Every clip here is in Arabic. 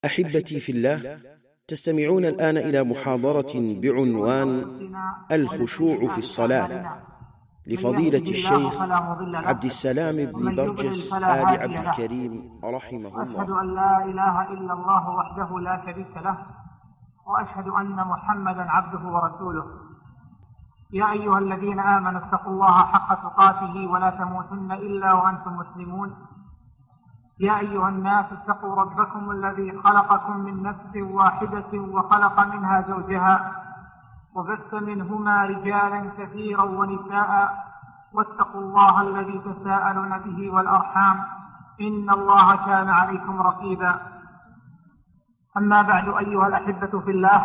أحبتي في الله، تستمعون الآن إلى محاضرة بعنوان الخشوع في الصلاة لفضيلة الشيخ عبد السلام بن برجس آل عبد الكريم رحمه الله. وأشهد أن لا إله إلا الله وحده لا شريك له، وأشهد أن محمدا عبده ورسوله. يا أيها الذين آمنوا اتقوا الله حق تقاته ولا تموتن إلا وأنتم مسلمون. يا أيها الناس اتقوا ربكم الذي خلقكم من نفس واحدة وخلق منها زوجها وبث منهما رجالا كثيرا ونساء، واتقوا الله الذي تساءلون به والأرحام إن الله كان عليكم رقيبا. أما بعد، أيها الأحبة في الله،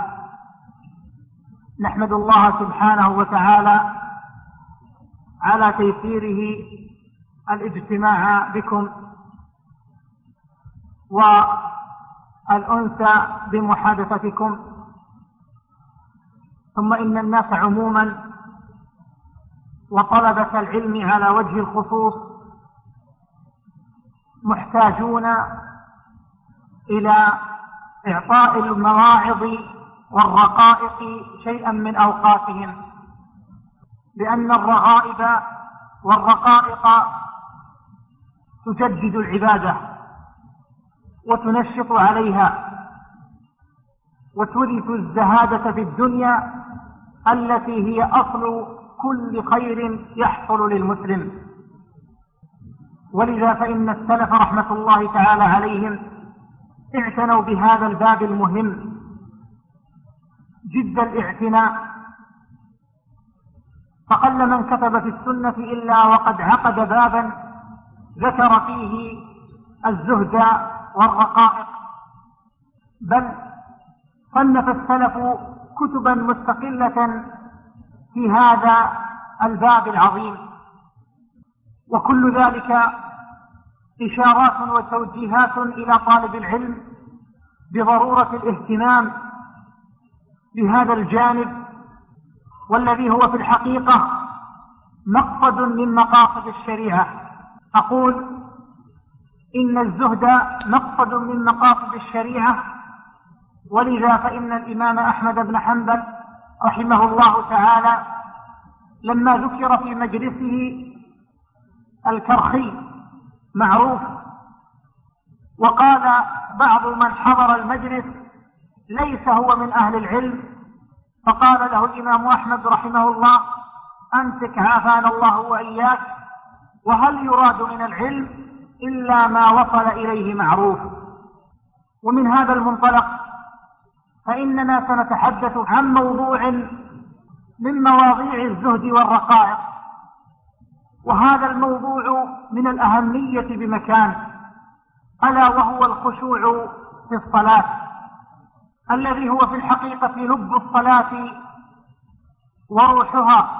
نحمد الله سبحانه وتعالى على تيسيره الاجتماع بكم والأنس بمحادثتكم. ثم إن الناس عموما وطلبة العلم على وجه الخصوص محتاجون إلى إعطاء المواعظ والرقائق شيئا من أوقاتهم، لأن الرغائب والرقائق تجدد العبادة وتنشط عليها وتورث الزهادة في الدنيا التي هي أصل كل خير يحصل للمسلم. ولذا فإن السلف رحمة الله تعالى عليهم اعتنوا بهذا الباب المهم جد الاعتناء، فقل من كتب في السنة إلا وقد عقد بابا ذكر فيه الزهد والرقائق، بل صنف السلف كتبا مستقلة في هذا الباب العظيم. وكل ذلك إشارات وتوجيهات إلى طالب العلم بضرورة الاهتمام بهذا الجانب، والذي هو في الحقيقة مقصد من مقاصد الشريعة. أقول إن الزهد مقصد من مقاصد الشريعة، ولذا فإن الإمام أحمد بن حنبل رحمه الله تعالى لما ذكر في مجلسه الكرخي معروف، وقال بعض من حضر المجلس ليس هو من أهل العلم، فقال له الإمام أحمد رحمه الله: أمسك عافانا الله وإياك، وهل يراد من العلم إلا ما وصل إليه معروف؟ ومن هذا المنطلق فإننا سنتحدث عن موضوع من مواضيع الزهد والرقائق، وهذا الموضوع من الأهمية بمكان، ألا وهو الخشوع في الصلاة، الذي هو في الحقيقة لب الصلاة وروحها،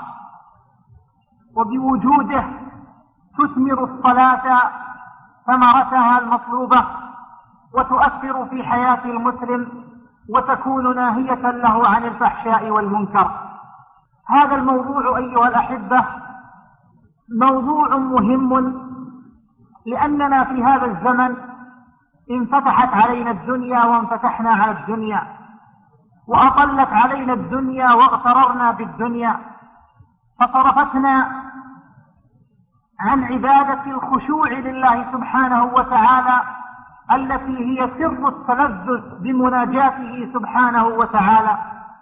وبوجوده تثمر الصلاة ثمرتها المطلوبة وتؤثر في حياة المسلم وتكون ناهية له عن الفحشاء والمنكر. هذا الموضوع أيها الأحبة موضوع مهم، لأننا في هذا الزمن انفتحت علينا الدنيا وانفتحنا على الدنيا، وأطلت علينا الدنيا واغتررنا بالدنيا، فصرفتنا عن عبادة الخشوع لله سبحانه وتعالى التي هي سر التلذذ بمناجاته سبحانه وتعالى،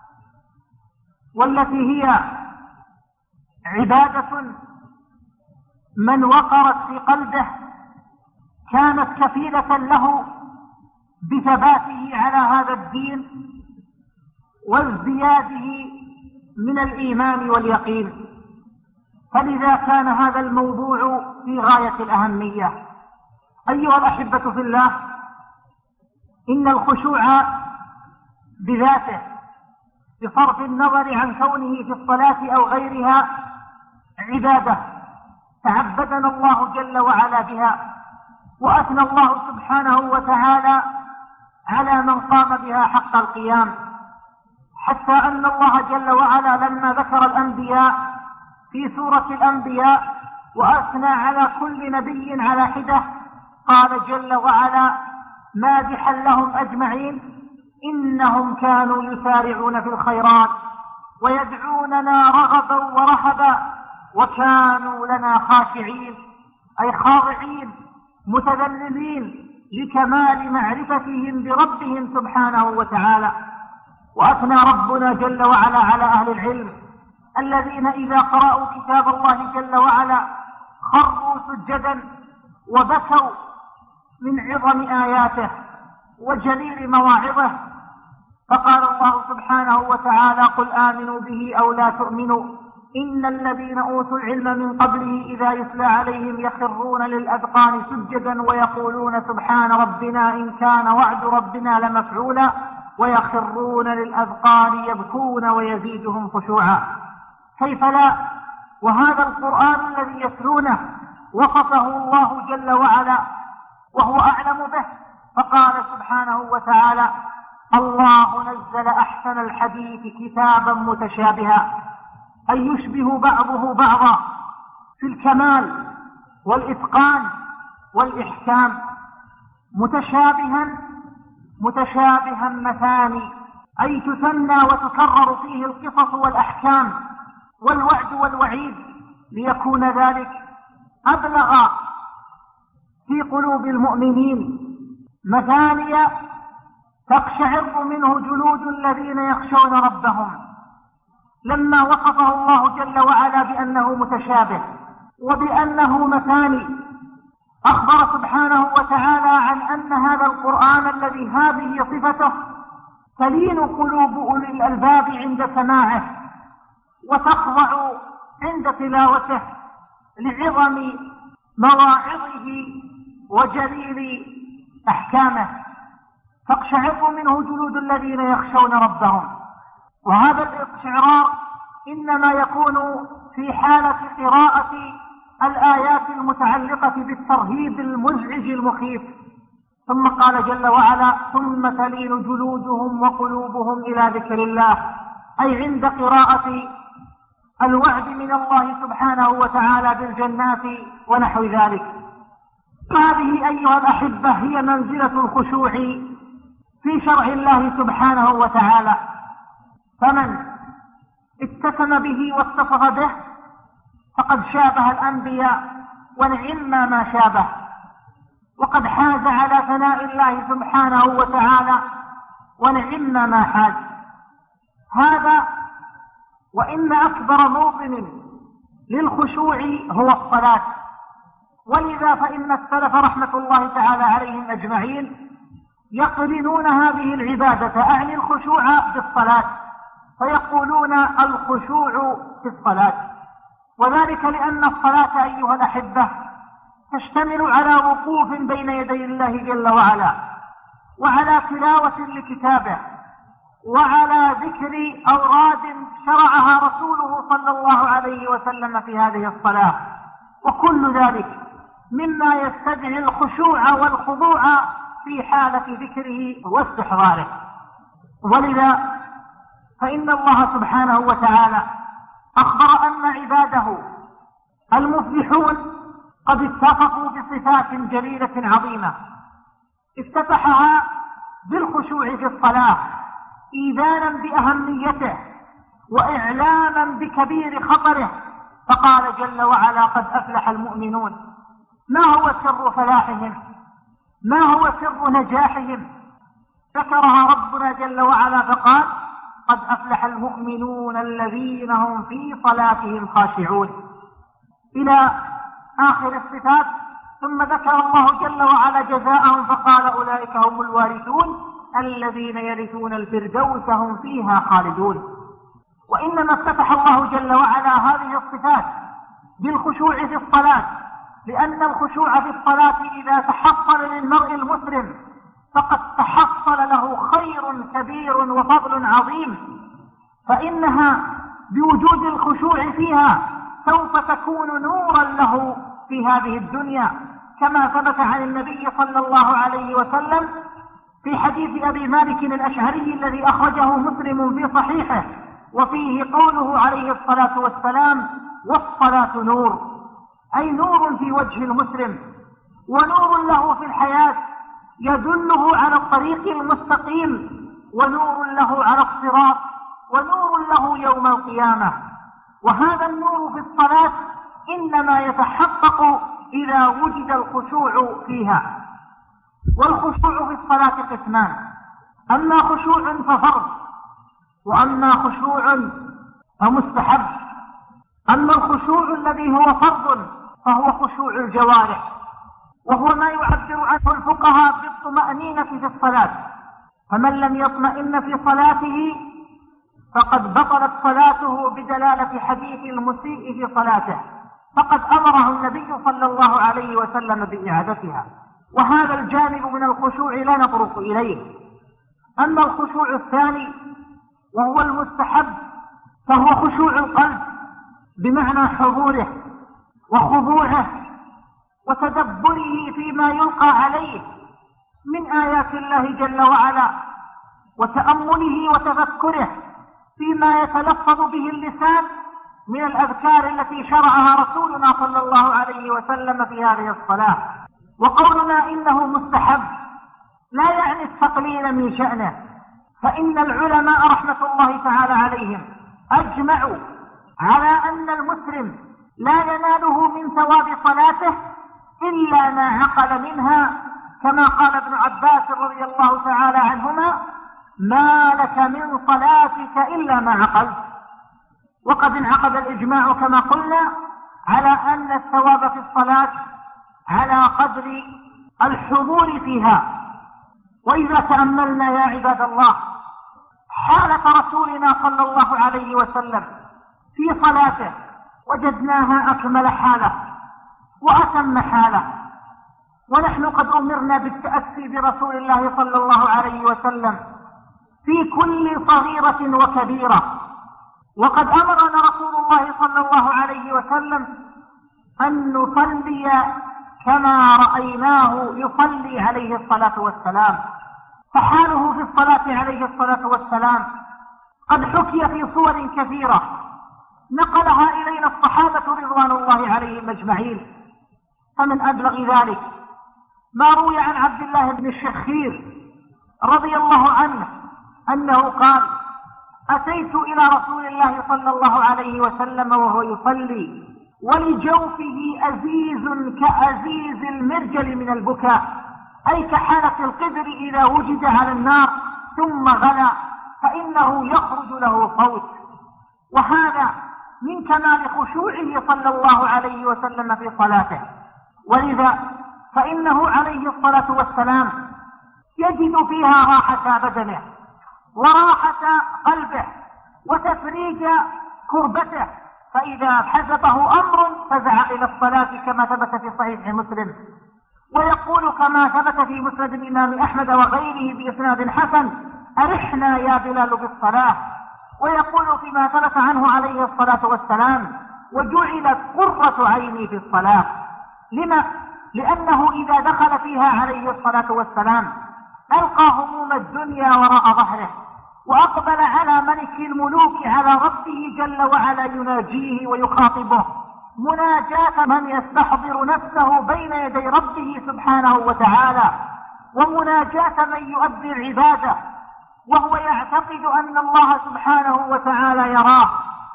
والتي هي عبادة من وقرت في قلبه كانت كفيلة له بثباته على هذا الدين وازدياده من الإيمان واليقين. فلذا كان هذا الموضوع في غاية الأهمية. أيها الأحبة في الله، إن الخشوع بذاته بصرف النظر عن كونه في الصلاة أو غيرها عبادة تعبدنا الله جل وعلا بها، وأثنى الله سبحانه وتعالى على من قام بها حق القيام، حتى أن الله جل وعلا لما ذكر الأنبياء في سورة الأنبياء وأثنى على كل نبي على حدة قال جل وعلا: مادحا لهم أجمعين: إنهم كانوا يسارعون في الخيرات ويدعوننا رغبا ورهبا وكانوا لنا خاشعين، أي خاضعين متذللين لكمال معرفتهم بربهم سبحانه وتعالى. وأثنى ربنا جل وعلا على أهل العلم الذين إذا قرأوا كتاب الله جل وعلا خروا سجدا وبكوا من عظم آياته وجليل مواعظه. فقال الله سبحانه وتعالى: قل آمنوا به أو لا تؤمنوا إن الذين أوتوا العلم من قبله إذا يتلى عليهم يخرون للأذقان سجدا ويقولون سبحان ربنا إن كان وعد ربنا لمفعولا ويخرون للأذقان يبكون ويزيدهم خشوعا. كيف لا؟ وهذا القرآن الذي يتلونه وصفه الله جل وعلا وهو أعلم به، فقال سبحانه وتعالى: الله نزل أحسن الحديث كتابا متشابها، أي يشبه بعضه بعضا في الكمال والإتقان والإحكام، متشابها مثاني، أي تثنى وتكرر فيه القصص والأحكام والوعد والوعيد، ليكون ذلك أبلغ في قلوب المؤمنين. مثانية تقشعر منه جلود الذين يخشون ربهم، لما وصفه الله جل وعلا بأنه متشابه وبأنه مثاني، أخبر سبحانه وتعالى عن أن هذا القرآن الذي هذه صفته تلين قلوب أولي الألباب عند سماعه وتخضع عند تلاوته لعظم مواعظه وجليل أحكامه، تقشعر منه جلود الذين يخشون ربهم. وهذا الاقشعرار إنما يكون في حالة قراءة الآيات المتعلقة بالترهيب المزعج المخيف. ثم قال جل وعلا: ثم تلين جلودهم وقلوبهم إلى ذكر الله، أي عند قراءة الوعد من الله سبحانه وتعالى بالجنات ونحو ذلك. هذه أيها الأحبة هي منزلة الخشوع في شرع الله سبحانه وتعالى، فمن اتسم به واتصف به فقد شابه الأنبياء ونعم ما شابه، وقد حاز على ثناء الله سبحانه وتعالى ونعم ما حاز. هذا وإن أكبر موطن للخشوع هو الصلاة، ولذا فإن السلف رحمة الله تعالى عليهم أجمعين يقرنون هذه العبادة أعني الخشوع بالصلاة، فيقولون الخشوع في الصلاة، وذلك لأن الصلاة أيها الأحبة تشتمل على وقوف بين يدي الله جل وعلا، وعلى تلاوة لكتابه، وعلى ذكر أوراد شرعها رسوله صلى الله عليه وسلم في هذه الصلاة، وكل ذلك مما يستدعي الخشوع والخضوع في حالة ذكره واستحضاره. ولذا فإن الله سبحانه وتعالى أخبر أن عباده المفلحون قد اتصفوا بصفات جليلة عظيمة، افتتحها بالخشوع في الصلاة إيذانا بأهميته وإعلاما بكبير خطره، فقال جل وعلا: قد أفلح المؤمنون. ما هو سر فلاحهم؟ ما هو سر نجاحهم؟ ذكرها ربنا جل وعلا فقال: قد أفلح المؤمنون الذين هم في صلاتهم خاشعون، إلى آخر الصفات. ثم ذكر الله جل وعلا جزاءهم فقال: أولئك هم الوارثون الذين يرثون الفردوس هم فيها خالدون. وإنما افتتح الله جل وعلا هذه الصفات بالخشوع في الصلاة، لأن الخشوع في الصلاة إذا تحصل للمرء المسلم فقد تحصل له خير كبير وفضل عظيم، فإنها بوجود الخشوع فيها سوف تكون نورا له في هذه الدنيا، كما ثبت عن النبي صلى الله عليه وسلم في حديث أبي مالك الأشعري الذي أخرجه مسلم في صحيحه، وفيه قوله عليه الصلاة والسلام: والصلاة نور، أي نور في وجه المسلم ونور له في الحياة يدله على الطريق المستقيم، ونور له على الصراط، ونور له يوم القيامة. وهذا النور في الصلاة إنما يتحقق إذا وجد الخشوع فيها. والخشوع في الصلاة قسمان: أما خشوع ففرض، وأما خشوع فمستحب. أما الخشوع الذي هو فرض فهو خشوع الجوارح، وهو ما يعبر عنه الفقهاء بالطمأنينة في الصلاة. فمن لم يطمئن في صلاته فقد بطلت صلاته بدلالة حديث المسيء في صلاته، فقد أمره النبي صلى الله عليه وسلم بإعادتها. وهذا الجانب من الخشوع لا نطرق إليه. أما الخشوع الثاني وهو المستحب فهو خشوع القلب، بمعنى حضوره وخضوعه وتدبره فيما يلقى عليه من آيات الله جل وعلا، وتأمله وتفكره فيما يتلفظ به اللسان من الأذكار التي شرعها رسولنا صلى الله عليه وسلم في هذه الصلاة. وقولنا إنه مستحب لا يعني التقليل من شأنه، فإن العلماء رحمة الله تعالى عليهم أجمعوا على أن المسلم لا يناله من ثواب صلاته إلا ما عقل منها، كما قال ابن عباس رضي الله تعالى عنهما: ما لك من صلاتك إلا ما عقلت. وقد انعقد الإجماع كما قلنا على أن الثواب في الصلاة على قدر الحضور فيها. وإذا تأملنا يا عباد الله حالة رسولنا صلى الله عليه وسلم في صلاته وجدناها أكمل حالة وأتم حالة. ونحن قد أمرنا بالتأسي برسول الله صلى الله عليه وسلم في كل صغيرة وكبيرة. وقد أمرنا رسول الله صلى الله عليه وسلم أن نصلي كما رأيناه يصلي عليه الصلاة والسلام. فحاله في الصلاة عليه الصلاة والسلام قد حكي في صور كثيرة نقلها إلينا الصحابة رضوان الله عليهم أجمعين. فمن أبلغ ذلك ما روي عن عبد الله بن الشخير رضي الله عنه أنه قال: أتيت إلى رسول الله صلى الله عليه وسلم وهو يصلي ولجوفه أزيز كأزيز المرجل من البكاء، أي كحالة القدر إذا وجد على النار ثم غلى فإنه يخرج له صوت. وهذا من كمال خشوعه صلى الله عليه وسلم في صلاته. ولذا فإنه عليه الصلاة والسلام يجد فيها راحة بدنه وراحة قلبه وتفريج كربته، فإذا حزبه أمر فزع إلى الصلاة كما ثبت في صحيح مسلم. ويقول كما ثبت في مسند الإمام أحمد وغيره بإسناد حسن: أرحنا يا بلال بالصلاة. ويقول فيما ثبت عنه عليه الصلاة والسلام: وجعلت قرة عيني في الصلاة. لما؟ لأنه إذا دخل فيها عليه الصلاة والسلام ألقى هموم الدنيا وراء ظهره وأقبل على ملك الملوك على ربه جل وعلا يناجيه ويخاطبه مناجاة من يستحضر نفسه بين يدي ربه سبحانه وتعالى، ومناجاة من يؤدي العبادة وهو يعتقد أن الله سبحانه وتعالى يراه،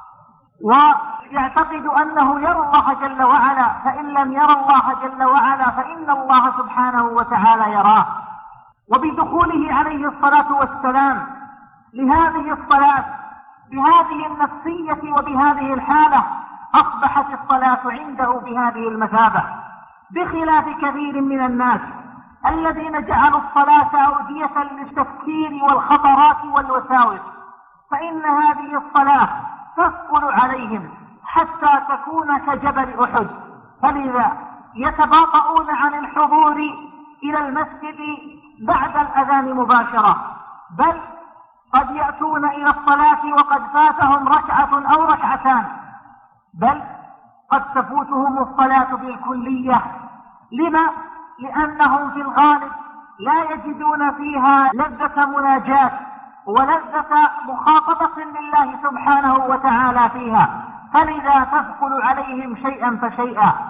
ويعتقد أنه يرى الله جل وعلا، فإن لم يرى الله جل وعلا فإن الله سبحانه وتعالى يراه. وبدخوله عليه الصلاة والسلام لهذه الصلاة بهذه النفسية وبهذه الحالة أصبحت الصلاة عنده بهذه المثابة، بخلاف كثير من الناس الذين جعلوا الصلاة أودية للتفكير والخطرات والوساوس، فإن هذه الصلاة تثقل عليهم حتى تكون كجبل أحد، فلذا يتباطؤون عن الحضور إلى المسجد بعد الأذان مباشرة، بل قد يأتون إلى الصلاة وقد فاتهم ركعة أو ركعتان، بل قد تفوتهم الصلاة بالكلية. لما؟ لأنهم في الغالب لا يجدون فيها لذة مناجاة ولذة مخاطبة لله سبحانه وتعالى فيها، فلذا تثقل عليهم شيئا فشيئا.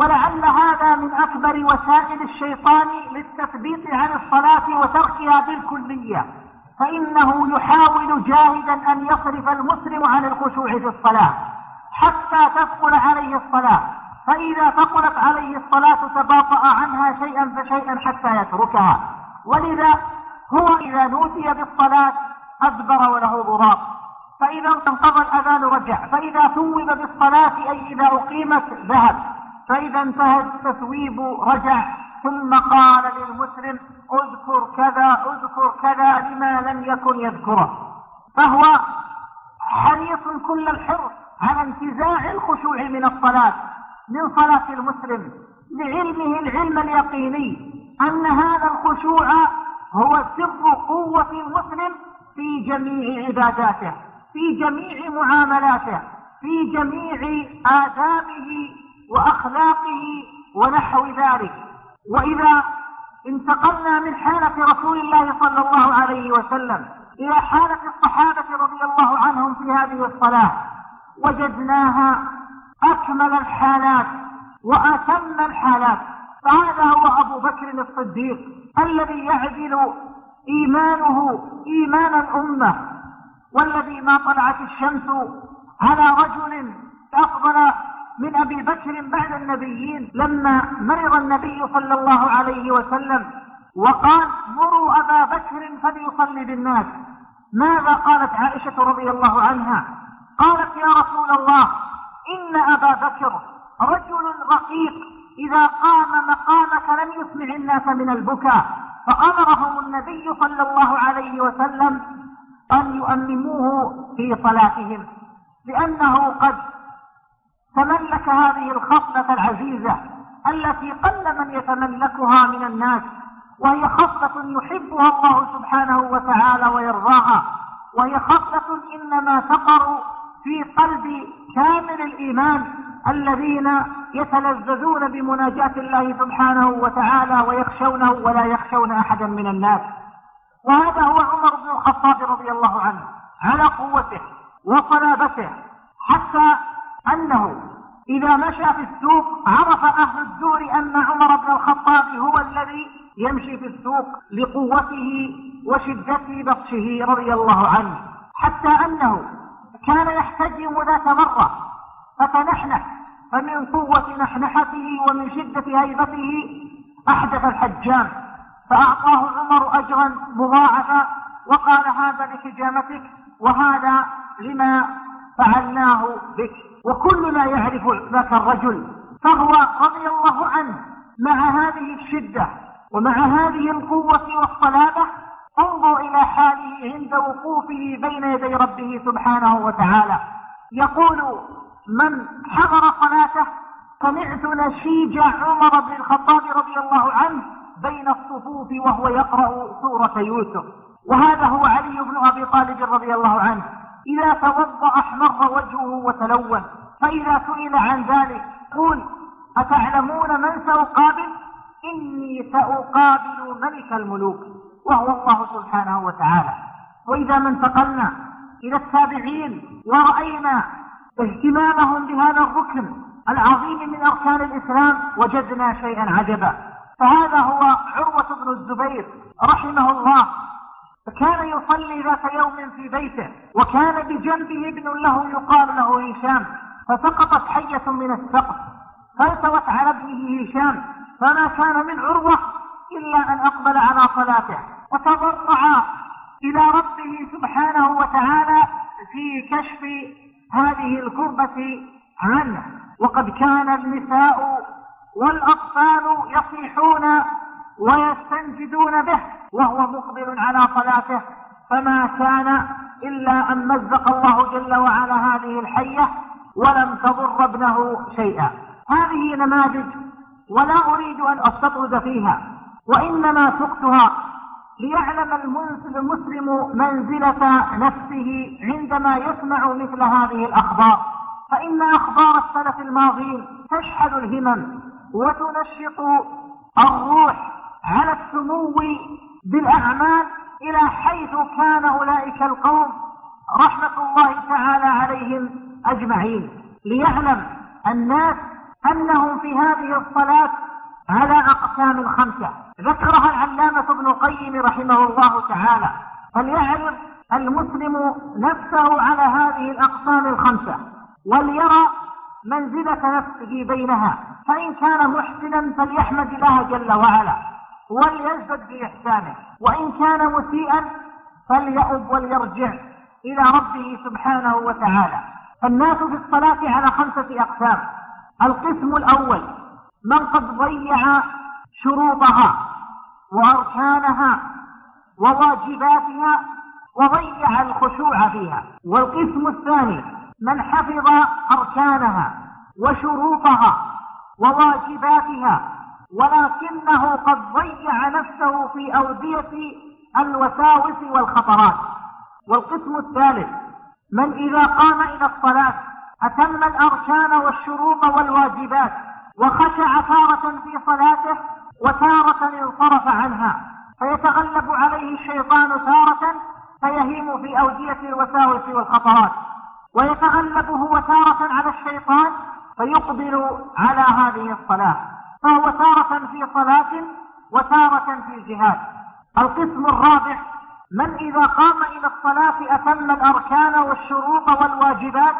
ولعل هذا من أكبر وسائل الشيطان للتثبيط عن الصلاة وتركها بالكلية، فإنه يحاول جاهدا أن يصرف المسلم عن الخشوع في الصلاة حتى تثقل عليه الصلاة، فإذا ثقلت عليه الصلاة تباطأ عنها شيئا فشيئا حتى يتركها. ولذا هو إذا نودي بالصلاة أدبر وله ضراب، فإذا انقضى الأذان رجع، فإذا ثوب بالصلاة أي إذا أقيمت ذهب، فإذا انتهى التثويب رجع، ثم قال للمسلم اذكر كذا اذكر كذا لما لم يكن يذكره. فهو حريص كل الحرص على انتزاع الخشوع من الصلاة، من صلاة المسلم، لعلمه العلم اليقيني أن هذا الخشوع هو سر قوة المسلم في جميع عباداته، في جميع معاملاته، في جميع آدابه وأخلاقه ونحو ذلك. وإذا انتقلنا من حالة رسول الله صلى الله عليه وسلم إلى حالة الصحابة رضي الله عنهم في هذه الصلاة، وجدناها أكمل الحالات وأتم الحالات. فهذا هو أبو بكر الصديق الذي يعدل إيمانه إيمان الأمة، والذي ما طلعت الشمس على رجل أفضل من أبي بكر بعد النبيين. لما مرض النبي صلى الله عليه وسلم وقال مروا أبا بكر فليصلي بالناس، ماذا قالت عائشة رضي الله عنها؟ قالت يا رسول الله إن أبا بكر رجل رقيق إذا قام مقامك لم يسمع الناس من البكاء، فأمرهم النبي صلى الله عليه وسلم أن يؤمنوه في صلاتهم، لأنه قد تملك هذه الخصلة العزيزة التي قل من يتملكها من الناس، وهي خصلة يحبها الله سبحانه وتعالى ويرضاها، وهي خصلة إنما تقر في قلب كامل الإيمان الذين يتلذذون بمناجاة الله سبحانه وتعالى ويخشونه ولا يخشون أحدا من الناس. وهذا هو عمر بن الخطاب رضي الله عنه على قوته وصلابته، حتى أنه إذا مشى في السوق عرف أهل الدور أن عمر بن الخطاب هو الذي يمشي في السوق لقوته وشدة بطشه رضي الله عنه، حتى أنه كان يحتجم ذات مرة فتنحنح، فمن قوة نحنحته ومن شدة هيبته أحدث الحجام، فأعطاه عمر أجرا مضاعفا وقال هذا لحجامتك وهذا لما فعلناه بك. وكلنا يعرف ذاك الرجل، فهو رضي الله عنه مع هذه الشدة ومع هذه القوة والصلابة انظر إلى حاله عند وقوفه بين يدي ربه سبحانه وتعالى. يقول من حضر صلاته سمعت نشيج عمر بن الخطاب رضي الله عنه بين الصفوف وهو يقرأ سورة يوسف. وهذا هو علي بن أبي طالب رضي الله عنه، إذا توضأ أحمر وجهه وتلون، فإذا سئل عن ذلك قل أتعلمون من سأقابل؟ إني سأقابل ملك الملوك وهو الله سبحانه وتعالى. وإذا ما انتقلنا إلى التابعين ورأينا اهتمامهم بهذا الركن العظيم من أركان الإسلام وجدنا شيئا عجبا. فهذا هو عروة بن الزبير رحمه الله، فكان يصلي ذات يوم في بيته، وكان بجنبه ابن له يقال له هشام، فسقطت حية من السقف فالتوت على ابنه هشام، فما كان من عروة إلا أن أقبل على صلاته وتضرع إلى ربه سبحانه وتعالى في كشف هذه الكربة عنه. وقد كان النساء والأطفال يصيحون ويستنجدون به وهو مقبل على صلاته، فما كان إلا أن مزق الله جل وعلا هذه الحية ولم تضر ابنه شيئا. هذه نماذج ولا أريد أن أستطرد فيها، وإنما سقتها ليعلم المسلم منزلة نفسه عندما يسمع مثل هذه الأخبار، فإن أخبار السلف الماضين تشحذ الهمم وتنشط الروح على السمو بالأعمال، إلى حيث كان أولئك القوم رحمة الله تعالى عليهم أجمعين. ليعلم الناس أنهم في هذه الصلاة على أقسام 5 ذكرها العلامة ابن القيم رحمه الله تعالى، فليعرف المسلم نفسه على هذه الأقسام 5 وليرى منزلة نفسه بينها، فإن كان محسنا فليحمد الله جل وعلا وليزدد بإحسانه، وإن كان مسيئا فليؤب وليرجع إلى ربه سبحانه وتعالى. الناس في الصلاة على 5 أقسام. القسم الأول من قد ضيع شروطها وأركانها وواجباتها وضيع الخشوع فيها. والقسم الثاني من حفظ أركانها وشروطها وواجباتها ولكنه قد ضيع نفسه في أودية الوساوس والخطرات. والقسم الثالث من إذا قام إلى الصلاة أتم الأركان والشروط والواجبات وخشع تارة في صلاته وتارة انصرف عنها، فيتغلب عليه الشيطان تارة فيهيم في أودية الوساوس والخطرات، ويتغلب هو تارة على الشيطان فيقبل على هذه الصلاة، فهو تارة في صلاة وتارة في جهاد. القسم الرابع من إذا قام إلى الصلاة أتم الأركان والشروط والواجبات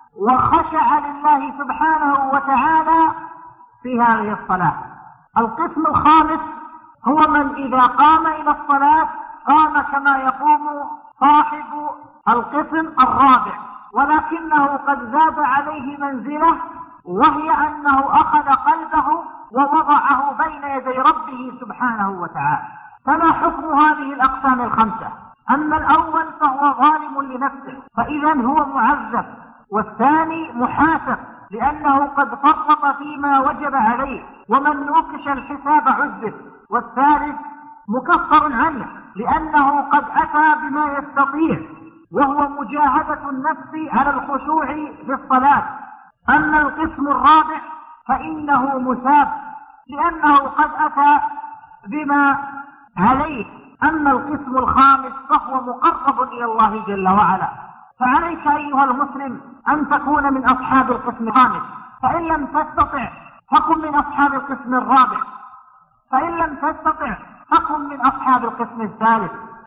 وخشع لله سبحانه وتعالى في هذه الصلاة. القسم الخامس هو من إذا قام إلى الصلاة قام كما يقوم صاحب القسم الرابع، ولكنه قد زاد عليه منزلة، وهي أنه أخذ قلبه ووضعه بين يدي ربه سبحانه وتعالى. فما حكم هذه الأقسام 5؟ أما الأول فهو ظالم لنفسه فإذا هو معذب، والثاني محاسب لأنه قد فرط فيما وجب عليه ومن نوقش الحساب عذب، والثالث مكفر عنه لأنه قد أتى بما يستطيع وهو مجاهدة النفس على الخشوع في الصلاة. أما القسم الرابع فإنه مثاب لأنه قد أتى بما عليه. أما القسم الخامس فهو مقرب إلى الله جل وعلا. فعليك أيها المسلم أن تكون من أصحاب القسم الخامس، فإن لم تستطع فكن من أصحاب القسم الرابع، فإن لم تستطع فكن من أصحاب القسم الثالث.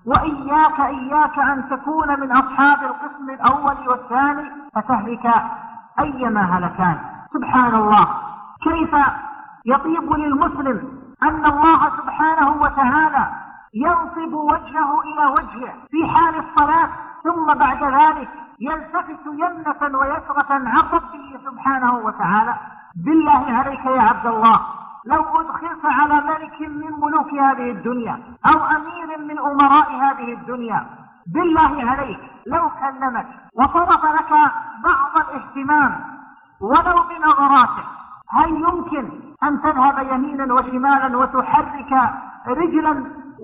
وإياك أن تكون من أصحاب القسم الأول والثاني فتهلك أيما هلكان. سبحان الله، كيف يطيب للمسلم أن الله سبحانه وتعالى ينصب وجهه إلى وجهه في حال الصلاة، ثم بعد ذلك يلتفت يمنة ويسرة عن ربه سبحانه وتعالى. بالله عليك يا عبد الله، لو أدخلت على ملك من ملوك هذه الدنيا أو أمير من أمراء هذه الدنيا، بالله عليك لو كلمك وصرف لك بعض الاهتمام ولو بنظراته، هل يمكن أن تذهب يمينا وشمالا وتحرك رجلا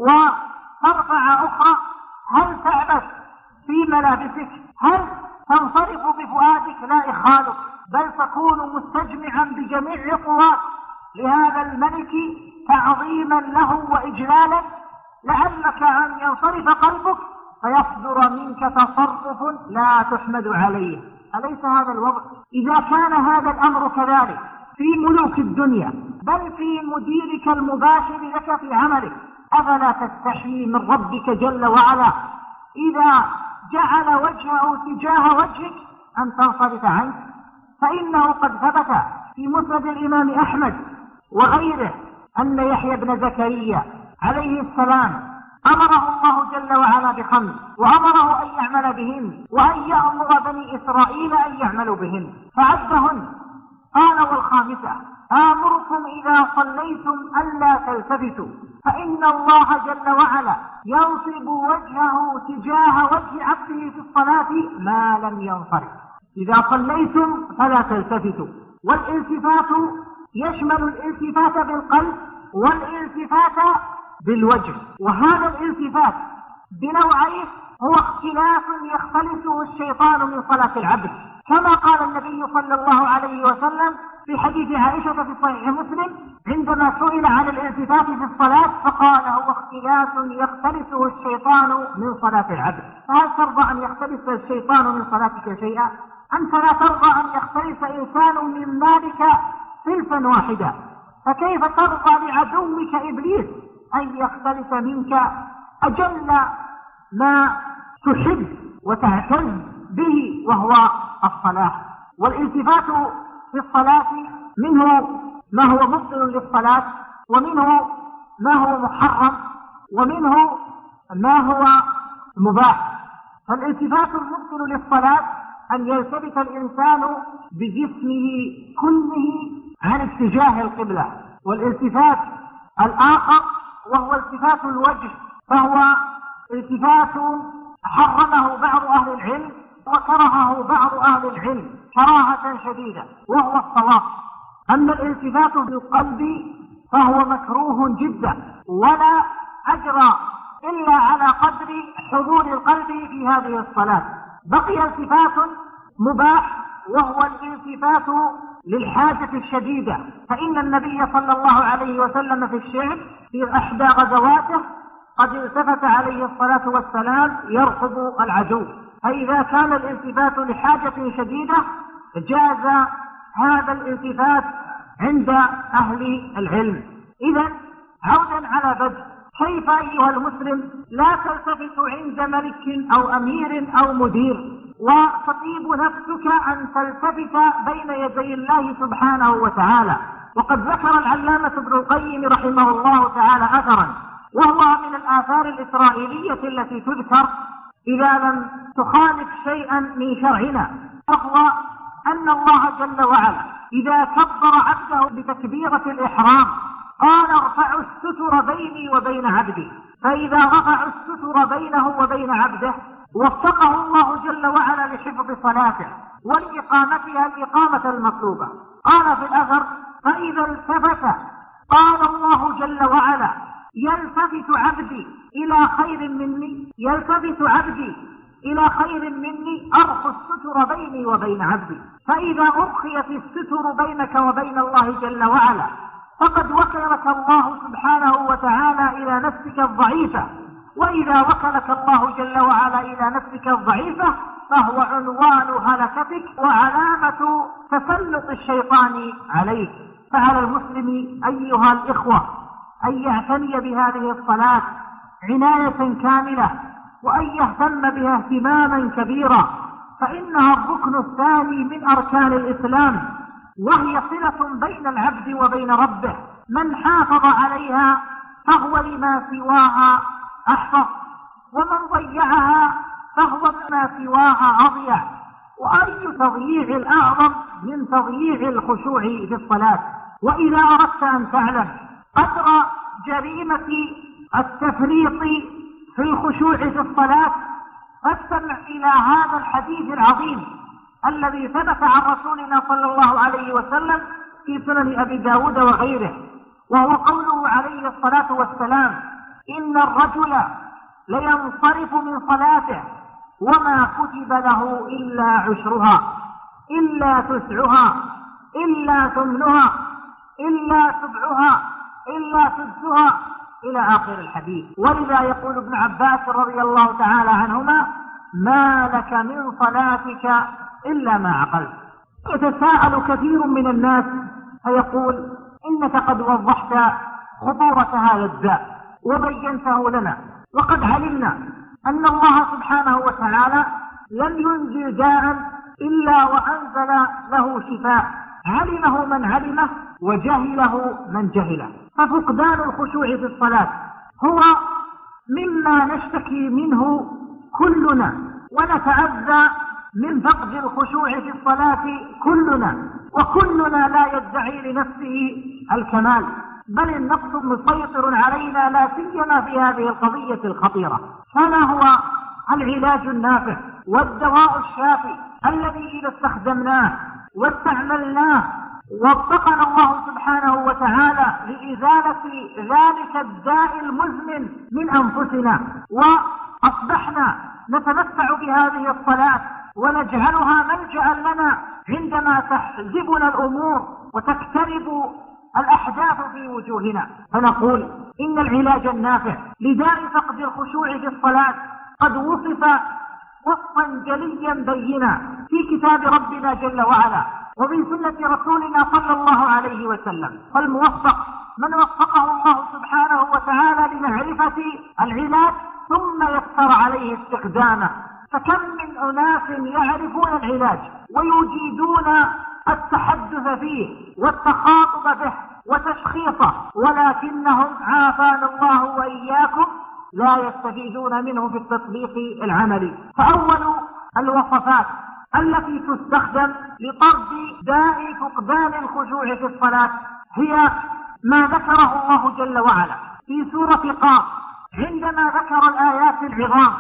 وترفع أخرى؟ هل تعبث في ملابسك؟ هل تنصرف بفؤادك لا إخالك؟ بل تكون مستجمعا بجميع قواك لهذا الملك تعظيما له وإجلالا، لعلك أن ينصرف قلبك فيصدر منك تصرف لا تحمد عليه. أليس هذا الوضع؟ إذا كان هذا الأمر كذلك في ملوك الدنيا بل في مديرك المباشر لك في عملك، أفلا تستحي من ربك جل وعلا إذا جعل وجهه تجاه وجهك أن تنصرف عنه؟ فإنه قد ثبت في مسند الإمام أحمد وغيره أن يحيى بن زكريا عليه السلام أمره الله جل وعلا ب5 وأمره أن يعمل بهن وأن يأمر بني إسرائيل أن يعملوا بهن فعدهن. قال: والخامسة آمركم إذا صليتم ألا تلتفتوا، فإن الله جل وعلا ينصب وجهه تجاه وجه عبده في الصلاة ما لم ينصرف. إذا صليتم فلا تلتفتوا، والالتفات يشمل الالتفات بالقلب والالتفات بالوجه، وهذا الالتفات بنوعين هو اختلاف يختلسه الشيطان من صلاة العبد، كما قال النبي صلى الله عليه وسلم في حديث عائشة في صحيح مسلم عندما سئل عن الالتفات في الصلاة فقال: هو اختلاف يختلسه الشيطان من صلاة العبد. فهل ترضى أن يختلس الشيطان من صلاتك شيئا؟ أنت لا ترضى أن يختلس إنسان من مالك سلفا واحدا، فكيف ترضى لعدوك إبليس أن يختلف منك أجل ما تحب وتعتز به وهو الصلاة؟ والالتفات في الصلاة منه ما هو مبطل للصلاة، ومنه ما هو محرم، ومنه ما هو مباح. فالالتفات المبطل للصلاة أن يلتفت الإنسان بجسمه كله عن اتجاه القبلة. والالتفات الآخر وهو التفات الوجه، فهو التفات حرمه بعض أهل العلم وكرهه بعض أهل العلم كراهة شديدة، وهو الصواب. أما الالتفات بالقلب فهو مكروه جدا، ولا أجر إلا على قدر حضور القلب في هذه الصلاة. بقي التفات مباح، وهو الالتفات للحاجة الشديدة، فإن النبي صلى الله عليه وسلم في الشعب في إحدى غزواته قد التفت عليه الصلاة والسلام يرقب العدو، فإذا كان الالتفات لحاجة شديدة جاز هذا الالتفات عند أهل العلم. إذن عودا على بدء، كيف أيها المسلم لا تلتفت عند ملك أو أمير أو مدير وتطيب نفسك أن تلتفت بين يدي الله سبحانه وتعالى؟ وقد ذكر العلامة ابن القيم رحمه الله تعالى أثرا، وهو من الآثار الإسرائيلية التي تذكر إذا لم تخالف شيئا من شرعنا، وهو أن الله جل وعلا إذا كبر عبده بتكبيرة الإحرام قال ارفعوا الستر بيني وبين عبدي، فإذا رفعوا الستر بينه وبين عبده وفقه الله جل وعلا لحفظ صلاته ولإقامتها الإقامة المطلوبة. قال في الأثر فإذا التفت قال الله جل وعلا يلتفت عبدي إلى خير مني، يلتفت عبدي إلى خير مني أرخي الستر بيني وبين عبدي. فإذا أرخيت الستر بينك وبين الله جل وعلا فقد وكلك الله سبحانه وتعالى إلى نفسك الضعيفة، وإذا وكلك الله جل وعلا إلى نفسك الضعيفة فهو عنوان هلكتك وعلامة تسلط الشيطان عليك. فعلى المسلم أيها الإخوة أن يعتني بهذه الصلاة عناية كاملة، وأن يهتم بها اهتماما كبيرا، فإنها الركن الثاني من أركان الإسلام، وهي صلة بين العبد وبين ربه. من حافظ عليها فهو لما سواها أحفظ، ومن ضيعها فهو لما سواها أضيع. وأي تضييع الأعظم من تضييع الخشوع في الصلاة؟ وإذا أردت أن تعلم قدر جريمة التفريط في الخشوع في الصلاة فاستمع إلى هذا الحديث العظيم الذي ثبت عن رسولنا صلى الله عليه وسلم في سنن أبي داود وغيره، وهو قوله عليه الصلاة والسلام إن الرجل لينصرف من صلاته وما كتب له إلا عشرها إلا تسعها إلا ثمنها إلا سبعها إلا سدسها إلى آخر الحديث. ولذا يقول ابن عباس رضي الله تعالى عنهما ما لك من صلاتك إلا ما عقلت. يتساءل كثير من الناس فيقول إنك قد وضحت خطورة هذا الداء وبينته لنا، وقد علمنا أن الله سبحانه وتعالى لم ينزل داء إلا وأنزل له شفاء، علمه من علمه وجهله من جهله. ففقدان الخشوع في الصلاة هو مما نشتكي منه كلنا، ونتأذى من فقد الخشوع في الصلاة كلنا، وكلنا لا يدعي لنفسه الكمال، بل النقص مسيطر علينا لا سيما في هذه القضية الخطيرة. فما هو العلاج النافع والدواء الشافي الذي إذا استخدمناه واستعملناه وفقنا الله سبحانه وتعالى لإزالة ذلك الداء المزمن من أنفسنا، وأصبحنا نتمتع بهذه الصلاة ونجعلها ملجأ لنا عندما تحزبنا الأمور وتقترب الأحداث في وجوهنا، فنقول إن العلاج النافع لداء فقد الخشوع في الصلاة قد وصف وصفا جليا بينا في كتاب ربنا جل وعلا، ومن سنة رسولنا صلى الله عليه وسلم. فالموفق من وفقه الله سبحانه وتعالى لمعرفة العلاج ثم يسر عليه استخدامه. فكم من أناس يعرفون العلاج ويجيدون التحدث فيه والتخاطب به وتشخيصه، ولكنهم عافانا الله وإياكم لا يستفيدون منه في التطبيق العملي. فأول الوصفات التي تستخدم لطرد داء فقدان الخشوع في الصلاة هي ما ذكره الله جل وعلا في سورة قاف عندما ذكر الآيات العظام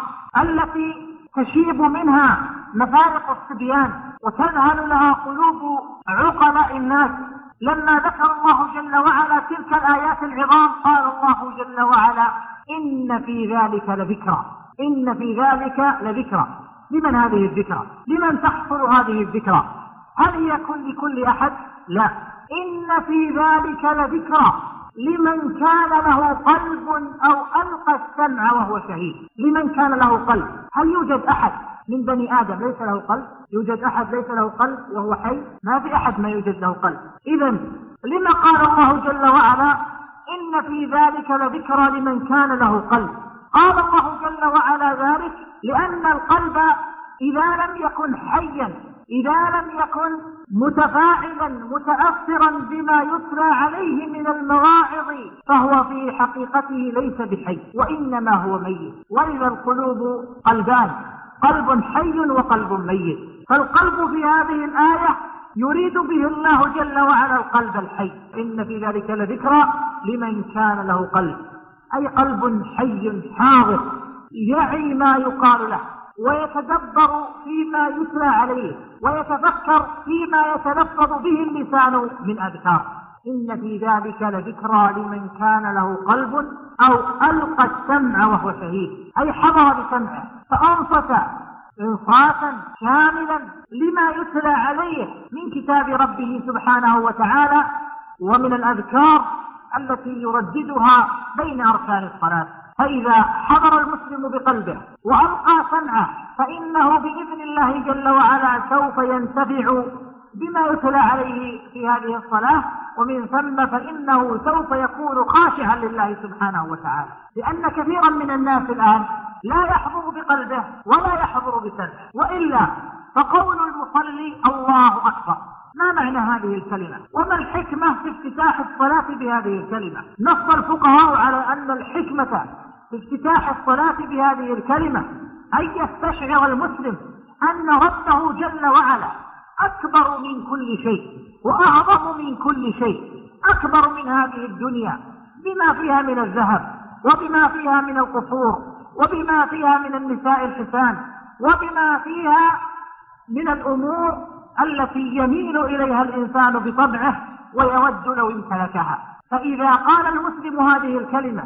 التي تشيب منها مفارق الصبيان وتذهل لها قلوب عقلاء الناس. لما ذكر الله جل وعلا تلك الآيات العظام قال الله جل وعلا إن في ذلك لذكرى. إن في ذلك لذكرى. لمن هذه الذكرى؟ لمن تحصل هذه الذكرى؟ هل هي لكل أحد؟ لا. إن في ذلك لذكرى لمن كان له قلب أو ألقى السمع وهو شهيد. لمن كان له قلب. هل يوجد أحد من بني آدم ليس له قلب؟ يوجد أحد ليس له قلب وهو حي؟ ما في أحد ما يوجد له قلب. إذن لما قال الله جل وعلا إن في ذلك لذكرى لمن كان له قلب؟ قال الله جل وعلا ذلك لأن القلب إذا لم يكن حيا، إذا لم يكن متفاعلا متأثرا بما يتلى عليه من المواعظ فهو في حقيقته ليس بحي وإنما هو ميت. وإذا القلوب قلبان، قلب حي وقلب ميت. فالقلب في هذه الآية يريد به الله جل وعلا القلب الحي. إن في ذلك لذكرى لمن كان له قلب، أي قلب حي حاضر يعي ما يقال له ويتدبر فيما يتلى عليه ويتفكر فيما يتلفظ به اللسان من أذكار. إن في ذلك لذكرى لمن كان له قلب أو ألقى السمع وهو شهيد، أي حضر بسمعه فأنصت إنصاتا كاملا لما يتلى عليه من كتاب ربه سبحانه وتعالى ومن الأذكار التي يرددها بين أركان الصلاة. فإذا حضر المسلم بقلبه وألقى سمعه فإنه بإذن الله جل وعلا سوف ينتفع بما يتلى عليه في هذه الصلاة، ومن ثم فإنه سوف يكون خاشعا لله سبحانه وتعالى. لأن كثيرا من الناس الآن لا يحضر بقلبه ولا يحضر بسمعه، وإلا فقول المصلي الله أكبر ما معنى هذه الكلمة؟ وما الحكمة في افتتاح الصلاة بهذه الكلمة؟ نص الفقهاء على أن الحكمة في افتتاح الصلاة بهذه الكلمة أن يستشعر المسلم أن ربه جل وعلا أكبر من كل شيء وأعظم من كل شيء، أكبر من هذه الدنيا بما فيها من الذهب وبما فيها من القصور وبما فيها من النساء الحسان وبما فيها من الأمور التي يميل إليها الإنسان بطبعه ويود لو امتلكها. فإذا قال المسلم هذه الكلمة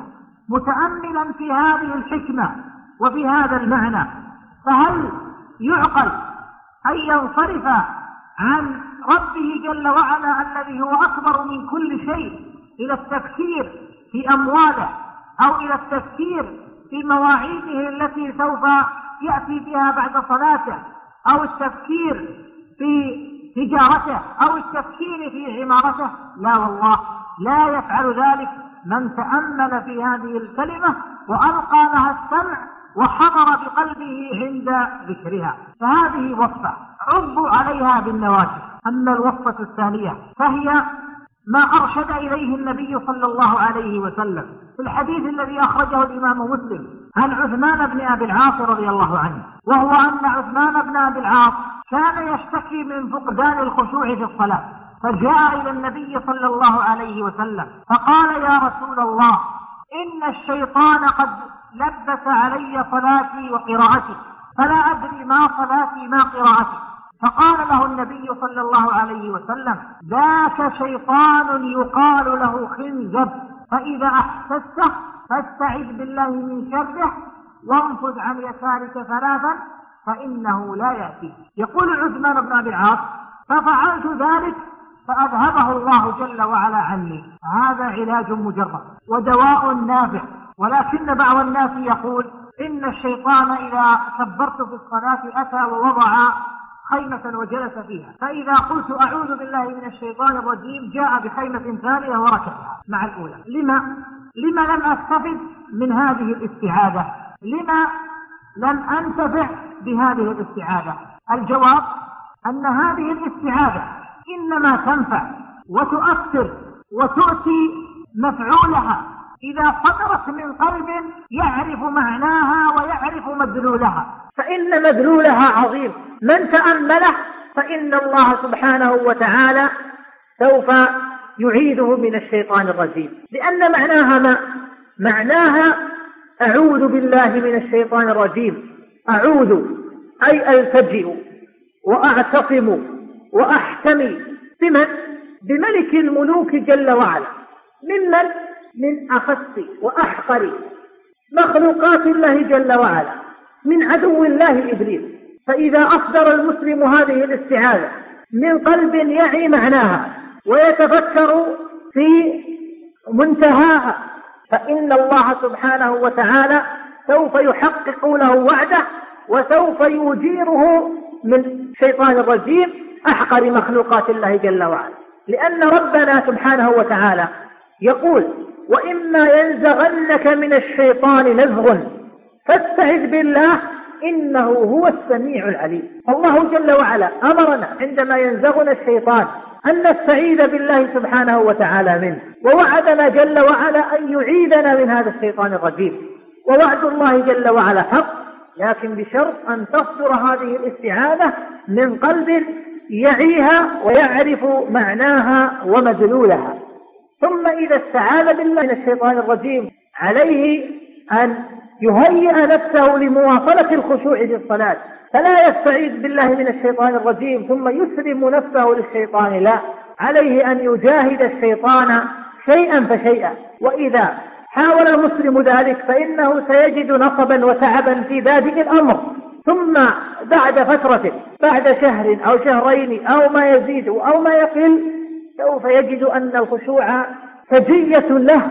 متأملا في هذه الحكمة وفي هذا المعنى فهل يعقل أن ينصرف عن ربه جل وعلا الذي هو أكبر من كل شيء إلى التفكير في أمواله أو إلى التفكير في مواعيده التي سوف يأتي بها بعد صلاته أو التفكير في تجارته أو التفكير في عمارته؟ لا والله، لا يفعل ذلك من تأمل في هذه الكلمة وألقى لها السمع وحضر بقلبه عند ذكرها. فهذه وصفة عضوا عليها بالنواجذ. أما الوصفة الثانية فهي ما أرشد إليه النبي صلى الله عليه وسلم في الحديث الذي أخرجه الإمام مسلم عن عثمان بن أبي العاص رضي الله عنه، وهو أن عثمان بن أبي العاص كان يشتكي من فقدان الخشوع في الصلاة، فجاء إلى النبي صلى الله عليه وسلم فقال يا رسول الله إن الشيطان قد لبس علي صلاتي وقراءتي فلا أدري ما صلاتي ما قراءتي. فقال له النبي صلى الله عليه وسلم ذاك شيطان يقال له خنزب، فإذا أحسسته فاستعذ بالله من شره وانفذ عن يسارك ثلاثا فإنه لا يأتي. يقول عثمان بن أبي العاص ففعلت ذلك فأذهبه الله جل وعلا عني. هذا علاج مجرد ودواء نافع. ولكن بعض الناس يقول إن الشيطان إذا كبرت في الصلاة أتى ووضع خيمة وجلس فيها، فإذا قلت أعوذ بالله من الشيطان الرجيم جاء بخيمة ثانية وركبها مع الأولى. لما لم أستفد من هذه الاستعاذة؟ لما لم أنتفع بهذه الاستعاذة؟ الجواب أن هذه الاستعاذة إنما تنفع وتؤثر وتؤتي مفعولها إذا صدرت من قلب يعرف معناها ويعرف مدلولها، فإن مدلولها عظيم. من تأمله فإن الله سبحانه وتعالى سوف يعيده من الشيطان الرجيم، لأن معناها أعوذ بالله من الشيطان الرجيم. أعوذ أي ألتجئ وأعتصم وأحتمي بملك الملوك جل وعلا، من أخس وأحقر مخلوقات الله جل وعلا، من عدو الله إبليس. فإذا أصدر المسلم هذه الاستعاذة من قلب يعي معناها ويتفكر في منتهاها، فإن الله سبحانه وتعالى سوف يحقق له وعده وسوف يجيره من الشيطان الرجيم أحقر مخلوقات الله جل وعلا. لأن ربنا سبحانه وتعالى يقول: وإما ينزغنك من الشيطان نزغ فاستعذ بالله إنه هو السميع العليم. الله جل وعلا أمرنا عندما ينزغنا الشيطان أن نستعيذ بالله سبحانه وتعالى منه، ووعدنا جل وعلا أن يعيدنا من هذا الشيطان الرجيم. ووعد الله جل وعلا حق، لكن بشرط أن تصدر هذه الاستعاذة من قلب يعيها ويعرف معناها ومدلولها. ثم إذا استعاذ بالله من الشيطان الرجيم عليه أن يهيئ نفسه لمواصلة الخشوع في الصلاة، فلا يستعيذ بالله من الشيطان الرجيم ثم يسلم نفسه للشيطان، لا، عليه أن يجاهد الشيطان شيئا فشيئا. وإذا حاول المسلم ذلك فإنه سيجد نصبا وتعبا في بادئ الأمر، ثم بعد فترة، بعد شهر أو شهرين أو ما يزيد أو ما يقل، سوف يجد أن الخشوع سجية له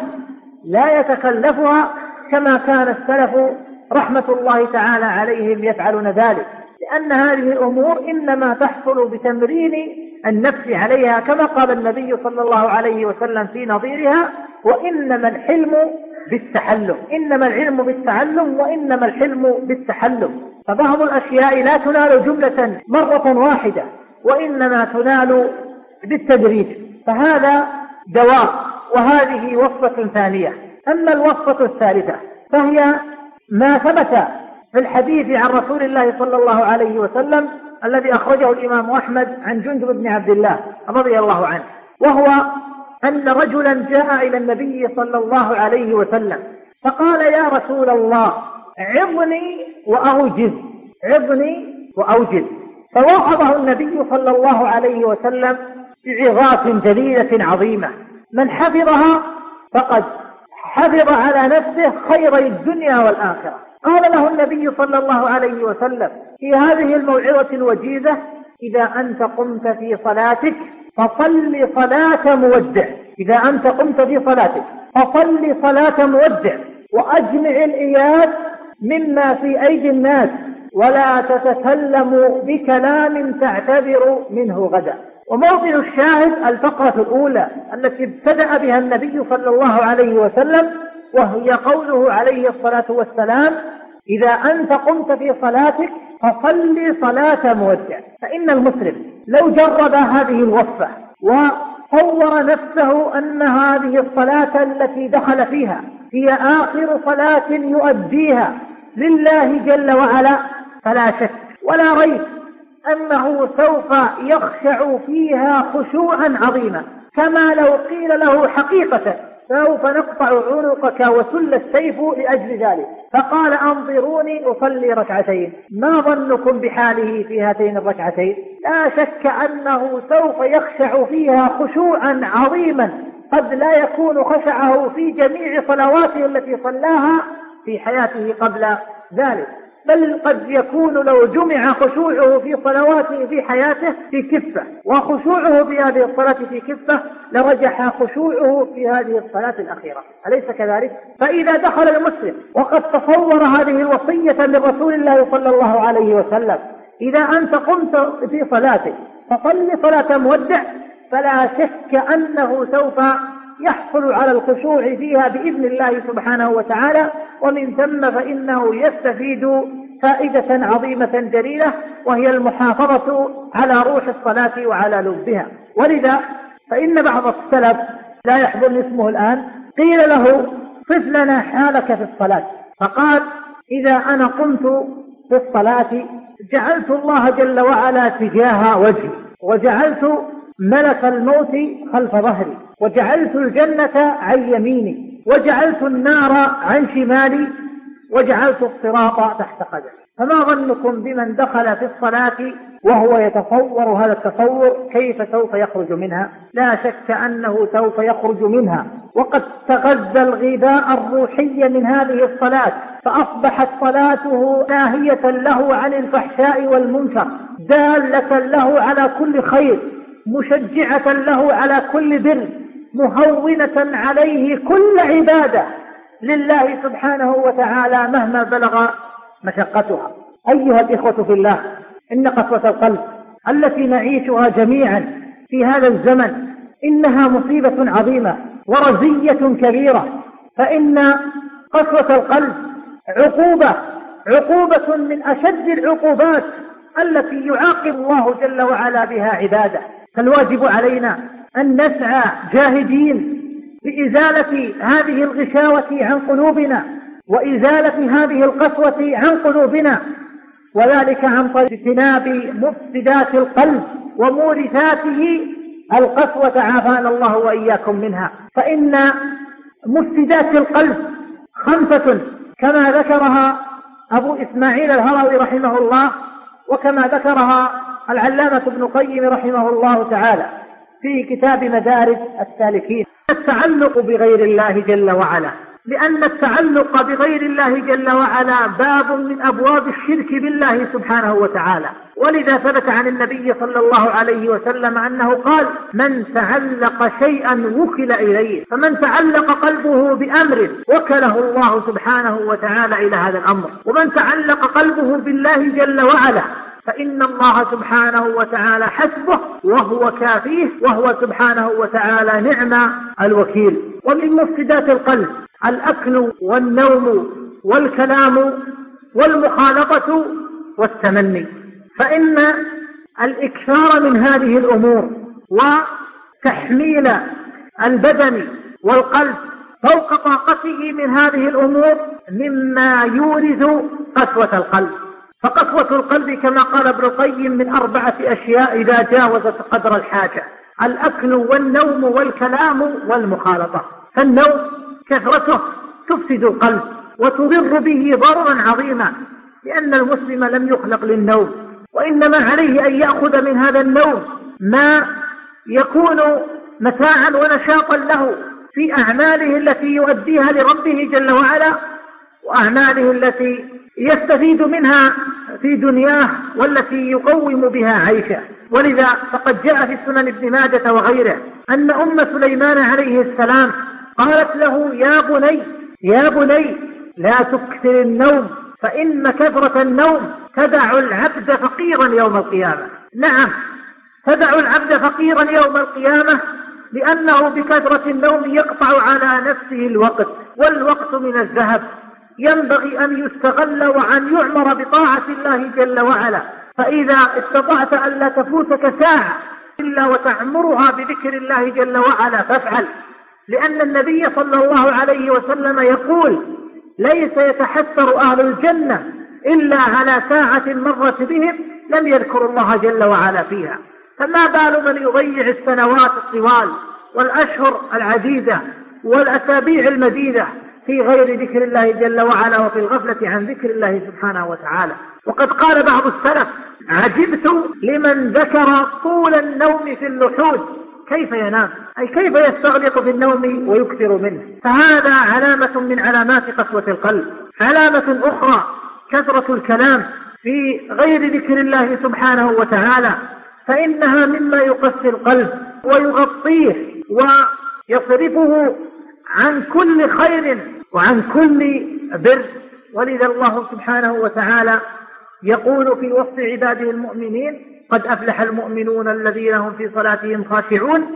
لا يتكلفها، كما كان السلف رحمة الله تعالى عليهم يفعلون ذلك، لأن هذه الأمور إنما تحصل بتمرين النفس عليها، كما قال النبي صلى الله عليه وسلم في نظيرها: وإنما الحلم بالتحلم، إنما العلم بالتعلم وإنما الحلم بالتحلم. فبعض الأشياء لا تنال جملة مرة واحدة، وإنما تنال بالتدريج. فهذا دواء، وهذه وصفة ثانية. أما الوصفة الثالثة فهي ما ثبت في الحديث عن رسول الله صلى الله عليه وسلم الذي أخرجه الإمام أحمد عن جندب بن عبد الله رضي الله عنه، وهو أن رجلا جاء إلى النبي صلى الله عليه وسلم فقال: يا رسول الله، عظني وأوجز، عظني وأوجز. فوعظه النبي صلى الله عليه وسلم بعظات جليلة عظيمة، من حفظها فقد حفظ على نفسه خيري الدنيا والآخرة. قال له النبي صلى الله عليه وسلم في هذه الموعظة الوجيزة: إذا أنت قمت في صلاتك فصل صلاة مودع، إذا أنت قمت في صلاتك فصل صلاة مودع، وأجمع الإياد مما في أيدي الناس، ولا تتكلم بكلام تعتذر منه غدا. وموطن الشاهد الفقرة الأولى التي ابتدأ بها النبي صلى الله عليه وسلم، وهي قوله عليه الصلاة والسلام: إذا أنت قمت في صلاتك فصل صلاة مودع. فإن المسلم لو جرب هذه الوصفة وصور نفسه أن هذه الصلاة التي دخل فيها هي آخر صلاة يؤديها لله جل وعلا، فلا شك ولا ريب أنه سوف يخشع فيها خشوعا عظيما، كما لو قيل له حقيقة: سوف نقطع عنقك وسل السيف لأجل ذلك. فقال: أنظروني أصلي ركعتين. ما ظنكم بحاله في هاتين الركعتين؟ لا شك أنه سوف يخشع فيها خشوعا عظيما قد لا يكون خشعه في جميع صلواته التي صلاها في حياته قبل ذلك، بل قد يكون لو جمع خشوعه في صلواته في حياته في كفة، وخشوعه في هذه الصلاة في كفة، لرجح خشوعه في هذه الصلاة الأخيرة. أليس كذلك؟ فإذا دخل المسلم وقد تصور هذه الوصية من رسول الله صلى الله عليه وسلم إذا أنت قمت في صلاتك فصل صلاة مودع، فلا شك أنه سوف يحصل على الخشوع فيها بإذن الله سبحانه وتعالى، ومن ثم فإنه يستفيد فائدة عظيمة جليلة، وهي المحافظة على روح الصلاة وعلى لبها. ولذا فإن بعض السلف لا يحضرني اسمه الآن قيل له صف لنا حالك في الصلاة، فقال إذا أنا قمت في الصلاة جعلت الله جل وعلا تجاه وجهي، وجعلت ملك الموت خلف ظهري، وجعلت الجنة عن يميني، وجعلت النار عن شمالي، وجعلت الصراط تحت قدمي. فما ظنكم بمن دخل في الصلاة وهو يتصور هذا التصور كيف سوف يخرج منها؟ لا شك أنه سوف يخرج منها وقد تغذى الغذاء الروحي من هذه الصلاة، فأصبحت صلاته ناهية له عن الفحشاء والمنكر، دالة له على كل خير، مشجعة له على كل بر، مهونة عليه كل عبادة لله سبحانه وتعالى مهما بلغ مشقتها. أيها الإخوة في الله، إن قسوة القلب التي نعيشها جميعا في هذا الزمن إنها مصيبة عظيمة ورزية كبيرة، فإن قسوة القلب عقوبة من أشد العقوبات التي يعاقب الله جل وعلا بها عباده. فالواجب علينا أن نسعى جاهدين بإزالة هذه الغشاوة عن قلوبنا وإزالة هذه القسوة عن قلوبنا، وذلك عن طريق اجتناب مفسدات القلب ومورثاته القسوة عافانا الله وإياكم منها. فإن مفسدات القلب 5 كما ذكرها أبو إسماعيل الهروي رحمه الله، وكما ذكرها العلامة ابن القيم رحمه الله تعالى في كتاب مدارج السالكين. التعلق بغير الله جل وعلا، لأن التعلق بغير الله جل وعلا باب من أبواب الشرك بالله سبحانه وتعالى. ولذا ثبت عن النبي صلى الله عليه وسلم أنه قال: من تعلق شيئا وكل إليه، فمن تعلق قلبه بأمر وكله الله سبحانه وتعالى إلى هذا الأمر، ومن تعلق قلبه بالله جل وعلا فإن الله سبحانه وتعالى حسبه وهو كافيه، وهو سبحانه وتعالى نعم الوكيل. ومن مفسدات القلب الأكل والنوم والكلام والمخالطة والتمني، فإن الإكثار من هذه الأمور وتحميل البدن والقلب فوق طاقته من هذه الأمور مما يورث قسوة القلب. فقسوة القلب كما قال ابن القيم من 4 أشياء إذا جاوزت قدر الحاجة: الأكل والنوم والكلام والمخالطة. فالنوم كثرته تفسد القلب وتضر به ضررا عظيما، لأن المسلم لم يخلق للنوم، وإنما عليه أن يأخذ من هذا النوم ما يكون متاعا ونشاطا له في أعماله التي يؤديها لربه جل وعلا، وأعماله التي يستفيد منها في دنياه والتي يقوم بها عيشه. ولذا فقد جاء في سنن ابن ماجة وغيره أن أم سليمان عليه السلام قالت له: يا بني لا تكثر النوم، فإن كثرة النوم تدع العبد فقيرا يوم القيامة. نعم، تدع العبد فقيرا يوم القيامة، لأنه بكثرة النوم يقطع على نفسه الوقت، والوقت من الذهب ينبغي أن يستغل وأن يعمر بطاعة الله جل وعلا. فإذا استطعت أن لا تفوتك ساعة إلا وتعمرها بذكر الله جل وعلا فافعل، لأن النبي صلى الله عليه وسلم يقول: ليس يتحسر أهل الجنة إلا على ساعة مرت بهم لم يذكروا الله جل وعلا فيها. فما بال من يضيع السنوات الطوال والأشهر العديدة والأسابيع المديدة في غير ذكر الله جل وعلا وفي الغفلة عن ذكر الله سبحانه وتعالى. وقد قال بعض السلف: عجبت لمن ذكر طول النوم في اللحود، كيف ينام؟ أي كيف يستغلق في النوم ويكثر منه. فهذا علامة من علامات قسوة القلب. علامة أخرى كثرة الكلام في غير ذكر الله سبحانه وتعالى، فإنها مما يقسي القلب ويغطيه ويصرفه عن كل خير وعن كل بر. ولذا الله سبحانه وتعالى يقول في وصف عباده المؤمنين: قد أفلح المؤمنون الذين هم في صلاتهم خاشعون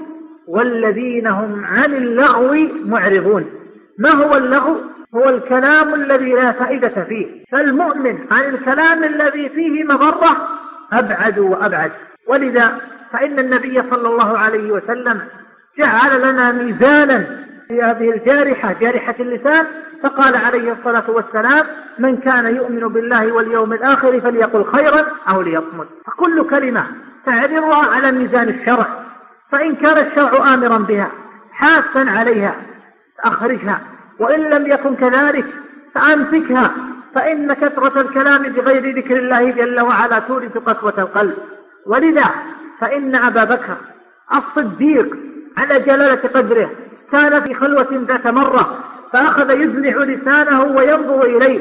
والذين هم عن اللغو معرضون. ما هو اللغو؟ هو الكلام الذي لا فائدة فيه، فالمؤمن عن الكلام الذي فيه مضرة أبعد وأبعد. ولذا فإن النبي صلى الله عليه وسلم جعل لنا ميزانا في هذه الجارحة، جارحة اللسان، فقال عليه الصلاة والسلام: من كان يؤمن بالله واليوم الآخر فليقل خيرا أو ليصمت. فكل كلمة تعرضها على ميزان الشرع، فإن كان الشرع آمرا بها حاثا عليها فأخرجها، وإن لم يكن كذلك فأمسكها، فإن كثرة الكلام بغير ذكر الله جل وعلا تورث قسوة القلب. ولذا فإن أبا بكر الصديق على جلالة قدره كان في خلوة ذات مرة، فأخذ يزلع لسانه وينظر إليه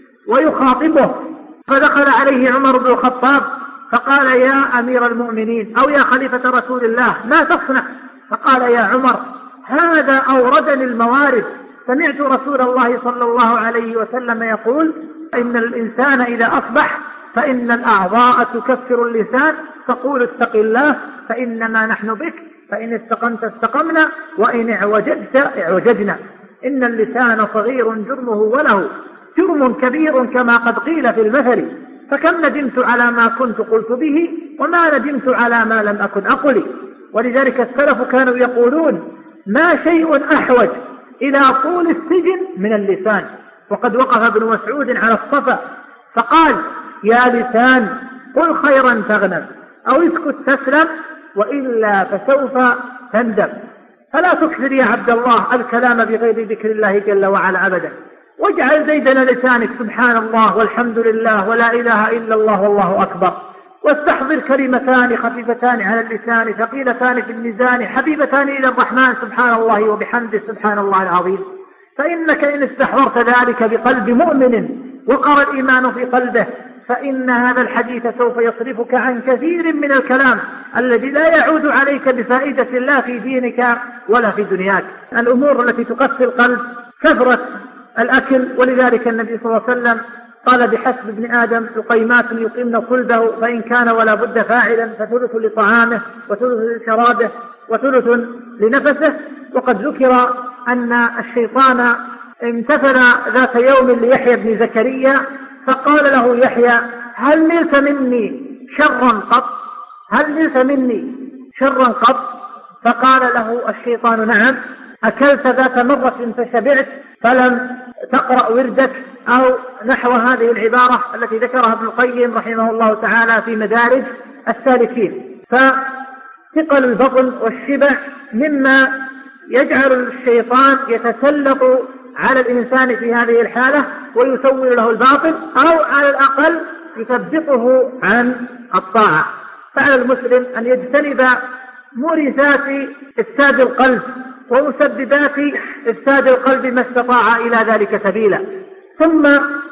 ويخاطبه، فدخل عليه عمر بن الخطاب فقال: يا أمير المؤمنين أو يا خليفة رسول الله، ما تصنع؟ فقال: يا عمر، هذا أوردني الموارد، سمعت رسول الله صلى الله عليه وسلم يقول: إن الإنسان إذا أصبح فإن الأعضاء تكفر اللسان، فقول اتق الله فإنما نحن بك، فإن استقمت استقمنا وإن اعوججت اعوججنا. إن اللسان صغير جرمه وله جرم كبير كما قد قيل في المثل، فكم ندمت على ما كنت قلت به وما ندمت على ما لم أكن أقل. ولذلك السلف كانوا يقولون: ما شيء أحوج إلى طول السجن من اللسان. وقد وقف ابن مسعود على الصفا فقال: يا لسان قل خيرا تغنم أو اسكت تسلم وإلا فسوف تندم. فلا تكثر يا عبد الله الكلام بغير ذكر الله جل وعلا أبدا، واجعل زيدنا لسانك سبحان الله والحمد لله ولا إله إلا الله والله أكبر، واستحضر كلمتان خفيفتان على اللسان ثقيلتان في الميزان حبيبتان إلى الرحمن سبحان الله وبحمده سبحان الله العظيم. فإنك إن استحضرت ذلك بقلب مؤمن وقر الإيمان في قلبه فإن هذا الحديث سوف يصرفك عن كثير من الكلام الذي لا يعود عليك بفائدة لا في دينك ولا في دنياك. الأمور التي تقسي القلب كثرة الأكل، ولذلك النبي صلى الله عليه وسلم قال: بحسب ابن آدم لقيمات يقيمن صلبه، فإن كان ولا بد فاعلا فثلث لطعامه وثلث لشرابه وثلث لنفسه. وقد ذكر أن الشيطان امتثل ذات يوم ليحيى بن زكريا فقال له يحيى: هل نلت مني شرا قط؟ هل نلت مني شرا قط؟ فقال له الشيطان: نعم، أكلت ذات مرة فشبعت فلم تقرأ وردك، أو نحو هذه العبارة التي ذكرها ابن القيم رحمه الله تعالى في مدارج السالكين. فثقل البطن والشبع مما يجعل الشيطان يتسلط على الإنسان في هذه الحالة ويسول له الباطل، أو على الأقل يثبطه عن الطاعة. فعلى المسلم أن يجتنب مورثات إفساد القلب ومسببات إفساد القلب ما استطاع إلى ذلك سبيلا، ثم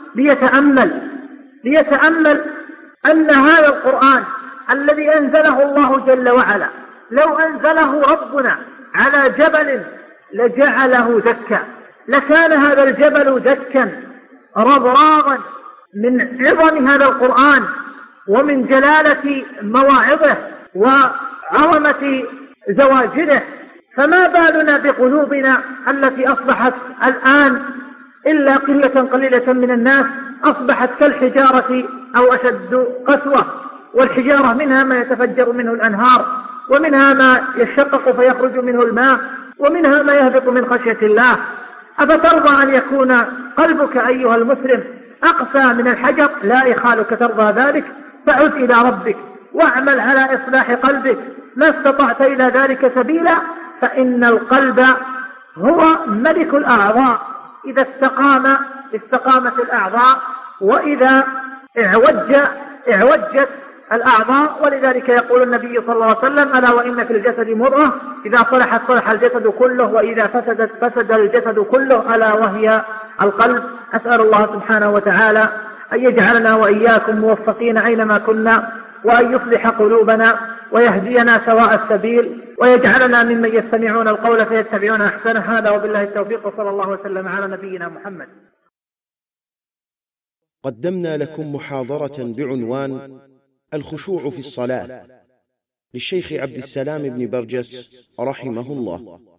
ليتأمل أن هذا القرآن الذي أنزله الله جل وعلا لو أنزله ربنا على جبل لجعله دكا، لكان هذا الجبل دكا رضراغا من عظم هذا القرآن ومن جلالة مواعظه وعظمة زواجره. فما بالنا بقلوبنا التي أصبحت الآن إلا قلة قليلة من الناس أصبحت كالحجارة أو أشد قسوة، والحجارة منها ما يتفجر منه الأنهار، ومنها ما يشقق فيخرج منه الماء، ومنها ما يهبط من خشية الله. أفترضى أن يكون قلبك أيها المسلم أقسى من الحجر؟ لا يخالك ترضى ذلك، فعد إلى ربك واعمل على إصلاح قلبك ما استطعت إلى ذلك سبيلا، فإن القلب هو ملك الأعضاء، إذا استقامت الأعضاء، وإذا اعوجت الأعضاء. ولذلك يقول النبي صلى الله عليه وسلم: ألا وإن في الجسد مضغة إذا صلحت صلح الجسد كله وإذا فسدت فسد الجسد كله، ألا وهي القلب. أسأل الله سبحانه وتعالى أن يجعلنا وإياكم موفقين أينما كنا، وأن يصلح قلوبنا ويهدينا سواء السبيل، ويجعلنا ممن يستمعون القول فيتبعون أحسنه. هذا وبالله التوفيق، وصلى الله وسلم على نبينا محمد. قدمنا لكم محاضرة بعنوان الخشوع في الصلاة للشيخ عبد السلام بن برجس رحمه الله.